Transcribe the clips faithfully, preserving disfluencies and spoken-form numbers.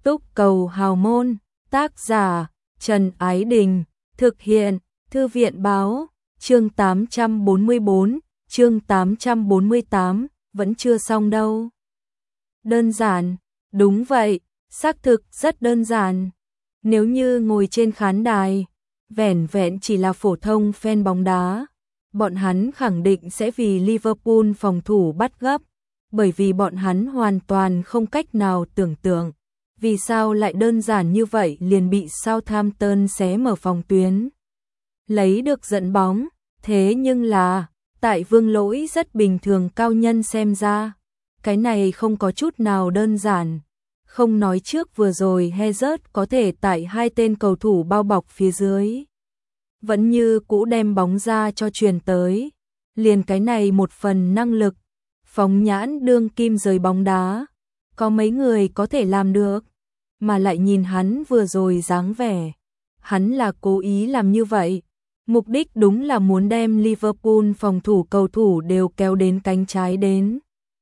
Túc cầu hào môn, tác giả, Trần Ái Đình, thực hiện, Thư viện báo, chương tám trăm bốn mươi bốn, chương tám trăm bốn mươi tám, vẫn chưa xong đâu. Đơn giản, đúng vậy, xác thực rất đơn giản. Nếu như ngồi trên khán đài, vẻn vẹn chỉ là phổ thông fan bóng đá, bọn hắn khẳng định sẽ vì Liverpool phòng thủ bắt gấp, bởi vì bọn hắn hoàn toàn không cách nào tưởng tượng vì sao lại đơn giản như vậy liền bị Southampton xé mở phòng tuyến, lấy được dẫn bóng. Thế nhưng là, tại Vương Lỗi rất bình thường cao nhân xem ra, cái này không có chút nào đơn giản. Không nói trước vừa rồi Hazard có thể tại hai tên cầu thủ bao bọc phía dưới, vẫn như cũ đem bóng ra cho truyền tới. Liền cái này một phần năng lực, phóng nhãn đương kim giới bóng đá, có mấy người có thể làm được. Mà lại nhìn hắn vừa rồi dáng vẻ, hắn là cố ý làm như vậy. Mục đích đúng là muốn đem Liverpool phòng thủ cầu thủ đều kéo đến cánh trái đến,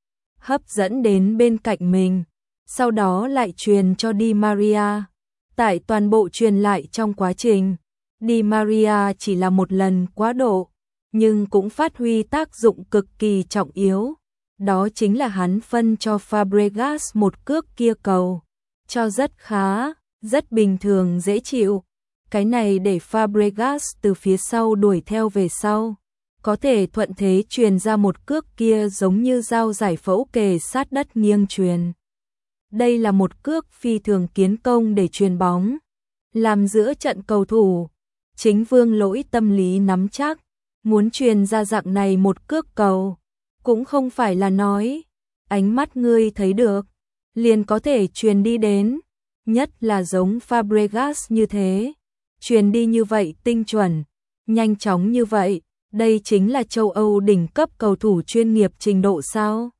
hấp dẫn đến bên cạnh mình, sau đó lại truyền cho Di Maria. Tại toàn bộ truyền lại trong quá trình, Di Maria chỉ là một lần quá độ, nhưng cũng phát huy tác dụng cực kỳ trọng yếu. Đó chính là hắn phân cho Fabregas một cước kia cầu, cho rất khá, rất bình thường dễ chịu. Cái này để Fabregas từ phía sau đuổi theo về sau, có thể thuận thế truyền ra một cước kia giống như dao giải phẫu kề sát đất nghiêng truyền. Đây là một cước phi thường kiến công để truyền bóng, làm giữa trận cầu thủ. Chính Vương Lỗi tâm lý nắm chắc, muốn truyền ra dạng này một cước cầu, cũng không phải là nói, ánh mắt ngươi thấy được, liền có thể truyền đi đến, nhất là giống Fabregas như thế. Truyền đi như vậy tinh chuẩn, nhanh chóng như vậy, đây chính là châu Âu đỉnh cấp cầu thủ chuyên nghiệp trình độ sao?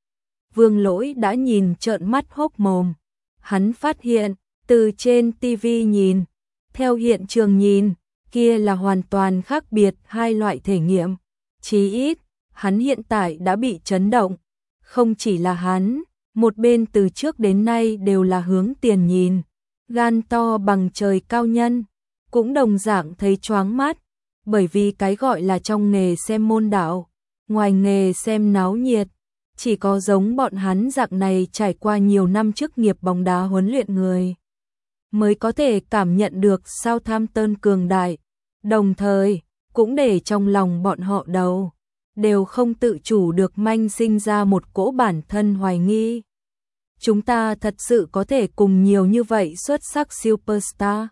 Vương Lỗi đã nhìn trợn mắt hốc mồm. Hắn phát hiện, từ trên ti vi nhìn, theo hiện trường nhìn, kia là hoàn toàn khác biệt hai loại thể nghiệm. Chí ít, hắn hiện tại đã bị chấn động. Không chỉ là hắn, một bên từ trước đến nay đều là hướng tiền nhìn, gan to bằng trời cao nhân, cũng đồng dạng thấy choáng mắt, bởi vì cái gọi là trong nghề xem môn đạo, ngoài nghề xem náo nhiệt, chỉ có giống bọn hắn dạng này trải qua nhiều năm chức nghiệp bóng đá huấn luyện người, mới có thể cảm nhận được Southampton cường đại, đồng thời, cũng để trong lòng bọn họ đầu, đều không tự chủ được manh sinh ra một cỗ bản thân hoài nghi. Chúng ta thật sự có thể cùng nhiều như vậy xuất sắc superstar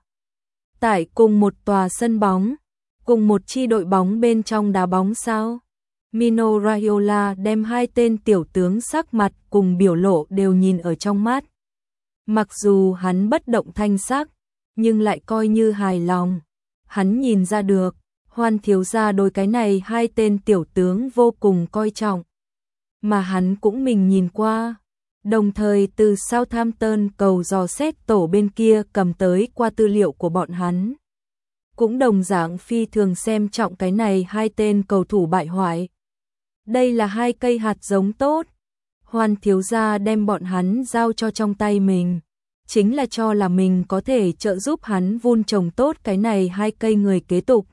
tại cùng một tòa sân bóng, cùng một chi đội bóng bên trong đá bóng sao? Mino Raiola đem hai tên tiểu tướng sắc mặt cùng biểu lộ đều nhìn ở trong mắt. Mặc dù hắn bất động thanh sắc, nhưng lại coi như hài lòng. Hắn nhìn ra được, Hoan thiếu gia đối cái này hai tên tiểu tướng vô cùng coi trọng. Mà hắn cũng mình nhìn qua. Đồng thời từ Southampton cầu dò xét tổ bên kia cầm tới qua tư liệu của bọn hắn. Cũng đồng dạng phi thường xem trọng cái này hai tên cầu thủ bại hoại. Đây là hai cây hạt giống tốt. Hoan thiếu gia đem bọn hắn giao cho trong tay mình, chính là cho là mình có thể trợ giúp hắn vun trồng tốt cái này hai cây người kế tục.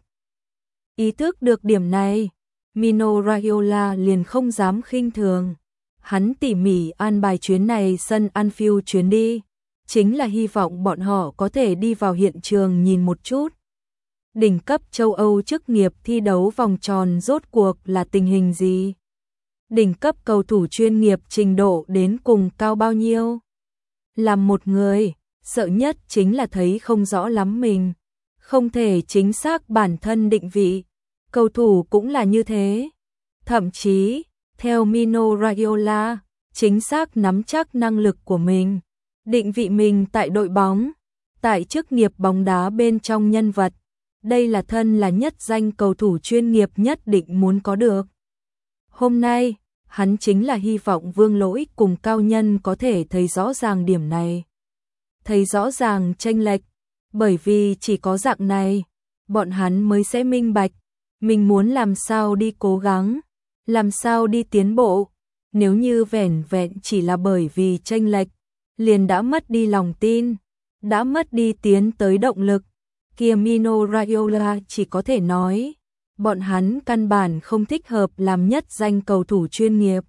Ý thức được điểm này, Mino Raiola liền không dám khinh thường. Hắn tỉ mỉ an bài chuyến này sân Anfield chuyến đi, chính là hy vọng bọn họ có thể đi vào hiện trường nhìn một chút. Đỉnh cấp châu Âu chức nghiệp thi đấu vòng tròn rốt cuộc là tình hình gì? Đỉnh cấp cầu thủ chuyên nghiệp trình độ đến cùng cao bao nhiêu? Làm một người, sợ nhất chính là thấy không rõ lắm mình, không thể chính xác bản thân định vị. Cầu thủ cũng là như thế. Thậm chí, theo Mino Raiola, chính xác nắm chắc năng lực của mình, định vị mình tại đội bóng, tại chức nghiệp bóng đá bên trong nhân vật. Đây là thân là nhất danh cầu thủ chuyên nghiệp nhất định muốn có được. Hôm nay, hắn chính là hy vọng Vương Lỗi cùng cao nhân có thể thấy rõ ràng điểm này. Thấy rõ ràng chênh lệch, bởi vì chỉ có dạng này, bọn hắn mới sẽ minh bạch, mình muốn làm sao đi cố gắng, làm sao đi tiến bộ. Nếu như vẻn vẹn chỉ là bởi vì chênh lệch, liền đã mất đi lòng tin, đã mất đi tiến tới động lực. Kia Mino Raiola chỉ có thể nói, bọn hắn căn bản không thích hợp làm nhất danh cầu thủ chuyên nghiệp.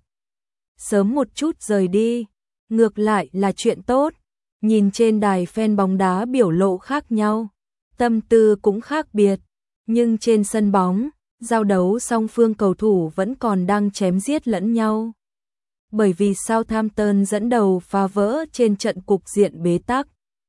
Sớm một chút rời đi, ngược lại là chuyện tốt. Nhìn trên đài fan bóng đá biểu lộ khác nhau, tâm tư cũng khác biệt, nhưng trên sân bóng, giao đấu song phương cầu thủ vẫn còn đang chém giết lẫn nhau. Bởi vì Southampton dẫn đầu phá vỡ trên trận cục diện bế tắc,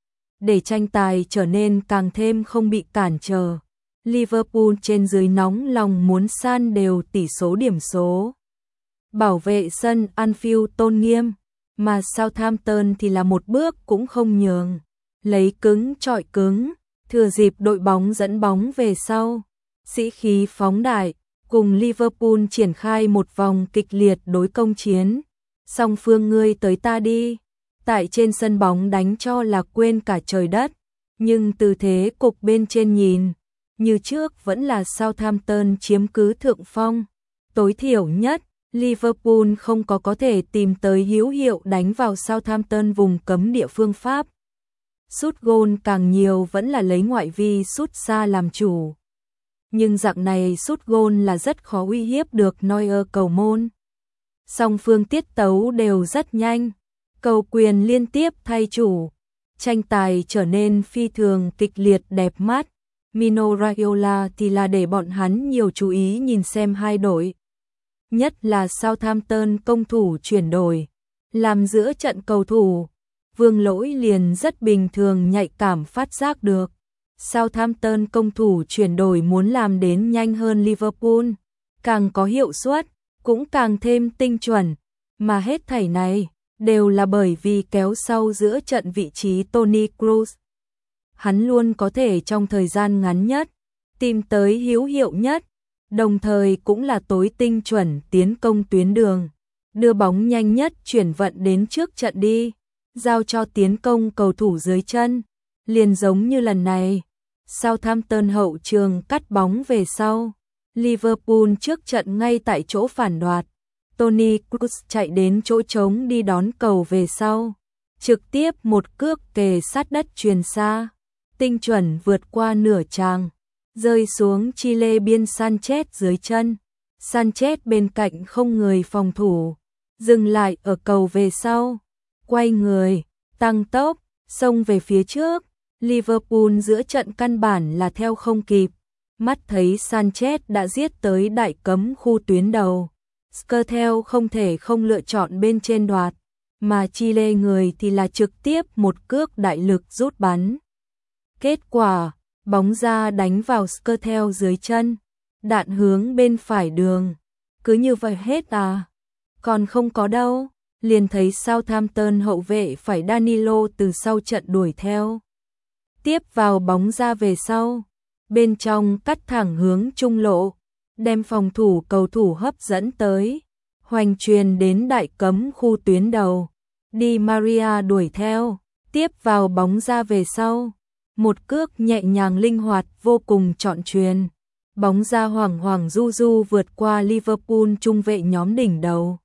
để tranh tài trở nên càng thêm không bị cản trở. Liverpool trên dưới nóng lòng muốn san đều tỷ số điểm số, bảo vệ sân Anfield tôn nghiêm, mà Southampton thì là một bước cũng không nhường, lấy cứng chọi cứng, thừa dịp đội bóng dẫn bóng về sau, sĩ khí phóng đại, cùng Liverpool triển khai một vòng kịch liệt đối công chiến. Song phương ngươi tới ta đi, tại trên sân bóng đánh cho là quên cả trời đất, nhưng từ thế cục bên trên nhìn, như trước vẫn là Southampton chiếm cứ thượng phong. Tối thiểu nhất, Liverpool không có có thể tìm tới hữu hiệu đánh vào Southampton vùng cấm địa phương Pháp. Sút gôn càng nhiều vẫn là lấy ngoại vi sút xa làm chủ. Nhưng dạng này sút gôn là rất khó uy hiếp được Neuer cầu môn. Song phương tiết tấu đều rất nhanh, cầu quyền liên tiếp thay chủ. Tranh tài trở nên phi thường kịch liệt đẹp mắt. Mino Raiola thì là để bọn hắn nhiều chú ý nhìn xem hai đội. Nhất là Southampton công thủ chuyển đổi, làm giữa trận cầu thủ, Vương Lỗi liền rất bình thường nhạy cảm phát giác được. Southampton công thủ chuyển đổi muốn làm đến nhanh hơn Liverpool, càng có hiệu suất, cũng càng thêm tinh chuẩn, mà hết thảy này đều là bởi vì kéo sau giữa trận vị trí Toni Kroos. Hắn luôn có thể trong thời gian ngắn nhất tìm tới hữu hiệu nhất, đồng thời cũng là tối tinh chuẩn tiến công tuyến đường, đưa bóng nhanh nhất chuyển vận đến trước trận đi, giao cho tiến công cầu thủ dưới chân. Liền giống như lần này, Southampton hậu trường cắt bóng về sau, Liverpool trước trận ngay tại chỗ phản đoạt, Toni Kroos chạy đến chỗ trống đi đón cầu về sau, trực tiếp một cước kề sát đất truyền xa, tinh chuẩn vượt qua nửa tràng, rơi xuống Chile biên Sanchez dưới chân. Sanchez bên cạnh không người phòng thủ, dừng lại ở cầu về sau, quay người, tăng tốc, xông về phía trước. Liverpool giữa trận căn bản là theo không kịp, mắt thấy Sanchez đã giết tới đại cấm khu tuyến đầu. Skrtel không thể không lựa chọn bên trên đoạt, mà Chile người thì là trực tiếp một cước đại lực rút bắn. Kết quả, bóng ra đánh vào Skrtel dưới chân, đạn hướng bên phải đường. Cứ như vậy hết à? Còn không có đâu, liền thấy Southampton hậu vệ phải Danilo từ sau trận đuổi theo. Tiếp vào bóng ra về sau, bên trong cắt thẳng hướng trung lộ, đem phòng thủ cầu thủ hấp dẫn tới, hoành truyền đến đại cấm khu tuyến đầu. Di Maria đuổi theo, tiếp vào bóng ra về sau, một cước nhẹ nhàng linh hoạt vô cùng trọn truyền. Bóng ra hoảng hoảng du du vượt qua Liverpool trung vệ nhóm đỉnh đầu,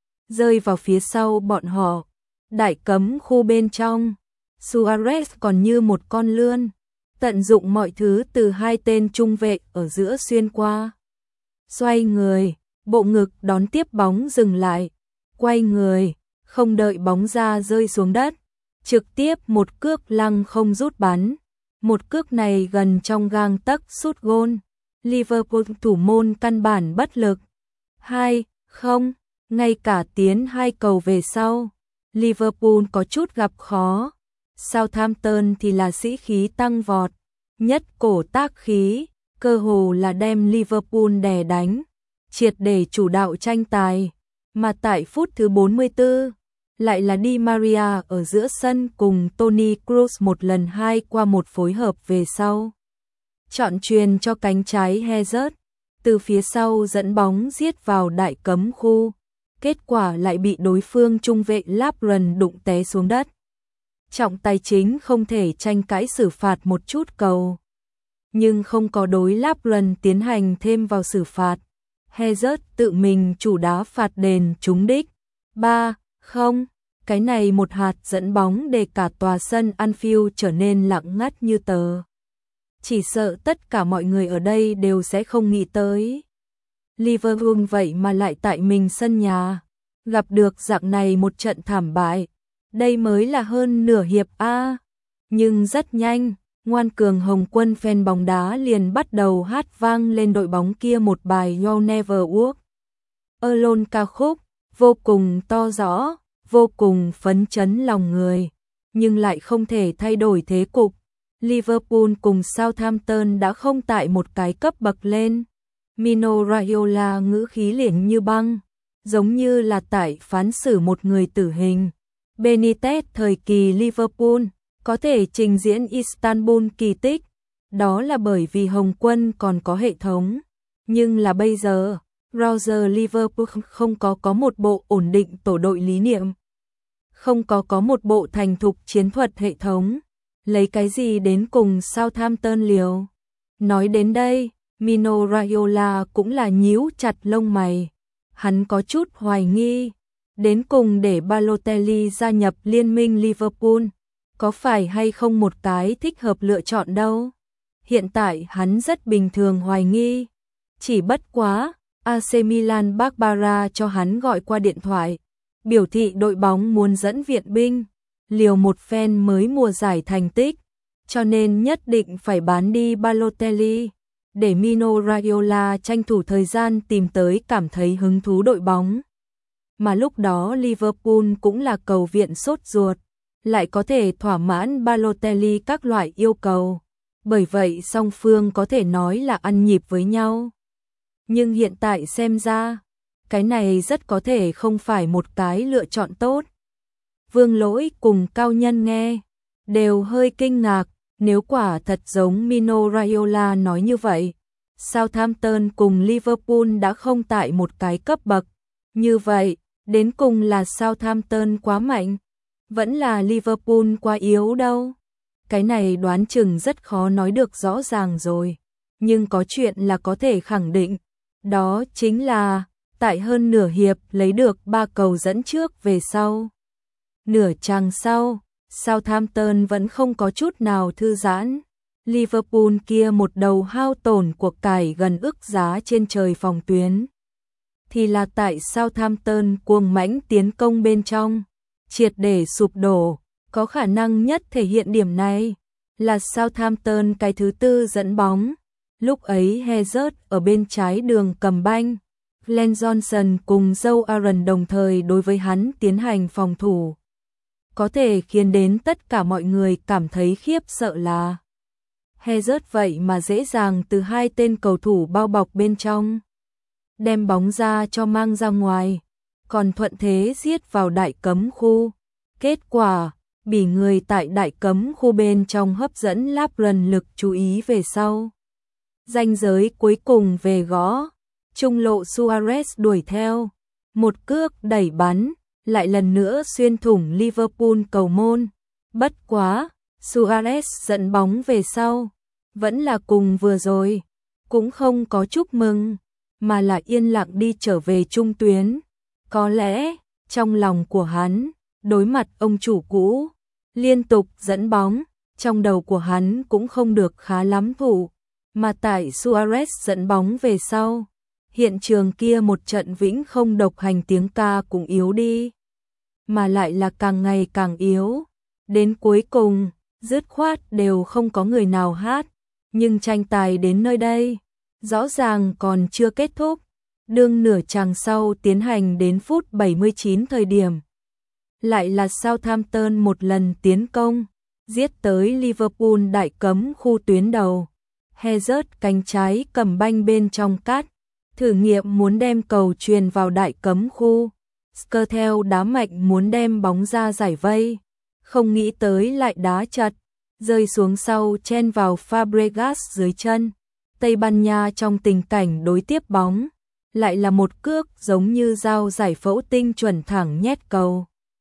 rơi vào phía sau bọn họ, đại cấm khu bên trong. Suarez còn như một con lươn, tận dụng mọi thứ từ hai tên trung vệ ở giữa xuyên qua. Xoay người, bộ ngực đón tiếp bóng dừng lại, quay người, không đợi bóng ra rơi xuống đất, trực tiếp một cước lăng không rút bắn. Một cước này gần trong gang tấc sút gôn, Liverpool thủ môn căn bản bất lực. Hai không, ngay cả tiến hai cầu về sau, Liverpool có chút gặp khó. Southampton thì là sĩ khí tăng vọt, nhất cổ tác khí, cơ hồ là đem Liverpool đè đánh, triệt để chủ đạo tranh tài. Mà tại phút thứ bốn mươi tư, lại là Di Maria ở giữa sân cùng Toni Kroos một lần hai qua một phối hợp về sau. Chọn truyền cho cánh trái Hazard, từ phía sau dẫn bóng giết vào đại cấm khu. Kết quả lại bị đối phương trung vệ Lovren đụng té xuống đất. Trọng tài chính không thể tranh cãi xử phạt một chút cầu, nhưng không có đối Lovren tiến hành thêm vào xử phạt. Hazard tự mình chủ đá phạt đền trúng đích. ba không, Cái này một hạt dẫn bóng để cả tòa sân Anfield trở nên lặng ngắt như tờ. Chỉ sợ tất cả mọi người ở đây đều sẽ không nghĩ tới. Liverpool vậy mà lại tại mình sân nhà, gặp được dạng này một trận thảm bại. Đây mới là hơn nửa hiệp A. Nhưng rất nhanh, ngoan cường Hồng quân fan bóng đá liền bắt đầu hát vang lên đội bóng kia một bài You'll Never Walk Alone ca khúc, vô cùng to rõ, vô cùng phấn chấn lòng người, nhưng lại không thể thay đổi thế cục. Liverpool cùng Southampton đã không tại một cái cấp bậc lên. Mino Raiola ngữ khí liền như băng, giống như là tại phán xử một người tử hình. Benitez thời kỳ Liverpool có thể trình diễn Istanbul kỳ tích, đó là bởi vì Hồng quân còn có hệ thống. Nhưng là bây giờ, Roger Liverpool không có có một bộ ổn định tổ đội lý niệm, không có có một bộ thành thục chiến thuật hệ thống. Lấy cái gì đến cùng Southampton liều? Nói đến đây, Mino Raiola cũng là nhíu chặt lông mày. Hắn có chút hoài nghi, đến cùng để Balotelli gia nhập liên minh Liverpool, có phải hay không một cái thích hợp lựa chọn đâu. Hiện tại hắn rất bình thường hoài nghi. Chỉ bất quá, a xê Milan Barbara cho hắn gọi qua điện thoại, biểu thị đội bóng muốn dẫn viện binh, liều một phen mới mùa giải thành tích, cho nên nhất định phải bán đi Balotelli, để Mino Raiola tranh thủ thời gian tìm tới cảm thấy hứng thú đội bóng. Mà lúc đó Liverpool cũng là cầu viện sốt ruột, lại có thể thỏa mãn Balotelli các loại yêu cầu. Bởi vậy song phương có thể nói là ăn nhịp với nhau. Nhưng hiện tại xem ra, cái này rất có thể không phải một cái lựa chọn tốt. Vương Lỗi cùng Cao Nhân nghe, đều hơi kinh ngạc, nếu quả thật giống Mino Raiola nói như vậy, Southampton cùng Liverpool đã không tại một cái cấp bậc. Như vậy, đến cùng là Southampton quá mạnh, vẫn là Liverpool quá yếu đâu. Cái này đoán chừng rất khó nói được rõ ràng rồi. Nhưng có chuyện là có thể khẳng định, đó chính là tại hơn nửa hiệp lấy được ba cầu dẫn trước về sau. Nửa chặng sau, Southampton vẫn không có chút nào thư giãn. Liverpool kia một đầu hao tổn cuộc cải gần ức giá trên trời phòng tuyến. Thì là tại Southampton cuồng mãnh tiến công bên trong, triệt để sụp đổ. Có khả năng nhất thể hiện điểm này là Southampton cái thứ tư dẫn bóng. Lúc ấy Hazard ở bên trái đường cầm banh, Glenn Johnson cùng Joe Aaron đồng thời đối với hắn tiến hành phòng thủ. Có thể khiến đến tất cả mọi người cảm thấy khiếp sợ là Hazard vậy mà dễ dàng từ hai tên cầu thủ bao bọc bên trong, đem bóng ra cho mang ra ngoài, còn thuận thế giết vào đại cấm khu. Kết quả, bị người tại đại cấm khu bên trong hấp dẫn Lapren lực chú ý về sau. Ranh giới cuối cùng về gõ, trung lộ Suarez đuổi theo, một cước đẩy bắn, lại lần nữa xuyên thủng Liverpool cầu môn. Bất quá, Suarez dẫn bóng về sau, vẫn là cùng vừa rồi, cũng không có chúc mừng, mà là yên lặng đi trở về trung tuyến. Có lẽ, trong lòng của hắn, đối mặt ông chủ cũ, liên tục dẫn bóng, trong đầu của hắn cũng không được khá lắm thủ, mà tại Suarez dẫn bóng về sau, hiện trường kia một trận vĩnh không độc hành tiếng ca cũng yếu đi, mà lại là càng ngày càng yếu, đến cuối cùng, dứt khoát đều không có người nào hát, nhưng tranh tài đến nơi đây, rõ ràng còn chưa kết thúc, đương nửa chặng sau tiến hành đến phút bảy mươi chín thời điểm. Lại là Southampton một lần tiến công, giết tới Liverpool đại cấm khu tuyến đầu. Hazard cánh trái cầm banh bên trong cắt, thử nghiệm muốn đem cầu truyền vào đại cấm khu. Skrtel đá mạnh muốn đem bóng ra giải vây, không nghĩ tới lại đá chật, rơi xuống sau chen vào Fabregas dưới chân. Tây Ban Nha trong tình cảnh đối tiếp bóng, lại là một cước giống như dao giải phẫu tinh chuẩn thẳng nhét cầu,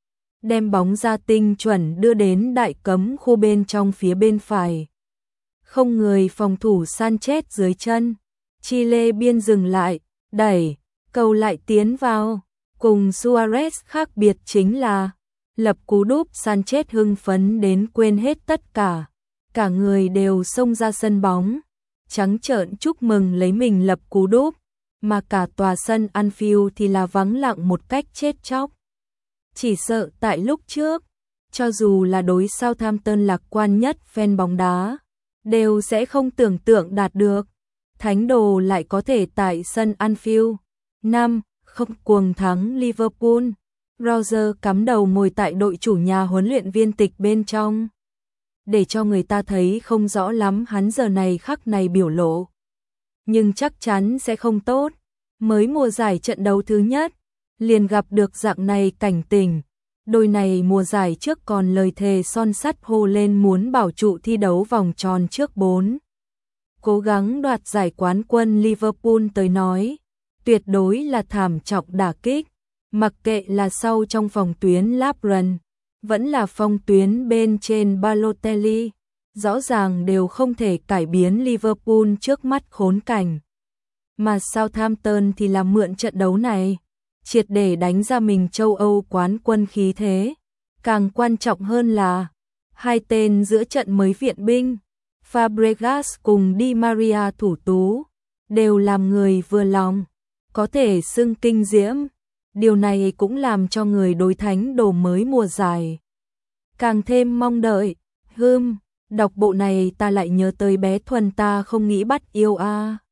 đem bóng ra tinh chuẩn đưa đến đại cấm khu bên trong phía bên phải. Không người phòng thủ Sanchez dưới chân, Chile biên dừng lại, đẩy, cầu lại tiến vào. Cùng Suarez khác biệt chính là lập cú đúp, Sanchez hưng phấn đến quên hết tất cả, cả người đều xông ra sân bóng, trắng trợn chúc mừng lấy mình lập cú đúp, mà cả tòa sân Anfield thì là vắng lặng một cách chết chóc. Chỉ sợ tại lúc trước, cho dù là đối Southampton lạc quan nhất fan bóng đá, đều sẽ không tưởng tượng đạt được, thánh đồ lại có thể tại sân Anfield năm không cuồng thắng Liverpool. Roger cắm đầu ngồi tại đội chủ nhà huấn luyện viên tịch bên trong, để cho người ta thấy không rõ lắm hắn giờ này khắc này biểu lộ. Nhưng chắc chắn sẽ không tốt, mới mùa giải trận đấu thứ nhất, liền gặp được dạng này cảnh tình. Đôi này mùa giải trước còn lời thề son sắt hô lên muốn bảo trụ thi đấu vòng tròn trước bốn. Cố gắng đoạt giải quán quân Liverpool tới nói, tuyệt đối là thảm trọng đả kích, mặc kệ là sau trong phòng tuyến Lampard, vẫn là phong tuyến bên trên Balotelli, rõ ràng đều không thể cải biến Liverpool trước mắt khốn cảnh. Mà Southampton thì làm mượn trận đấu này, triệt để đánh ra mình châu Âu quán quân khí thế. Càng quan trọng hơn là, hai tên giữa trận mới viện binh, Fabregas cùng Di Maria thủ tú, đều làm người vừa lòng, có thể xưng kinh diễm. Điều này cũng làm cho người đối thánh đồ mới mùa giải càng thêm mong đợi. Hừm, đọc bộ này ta lại nhớ tới bé Thuần ta không nghĩ bắt yêu a.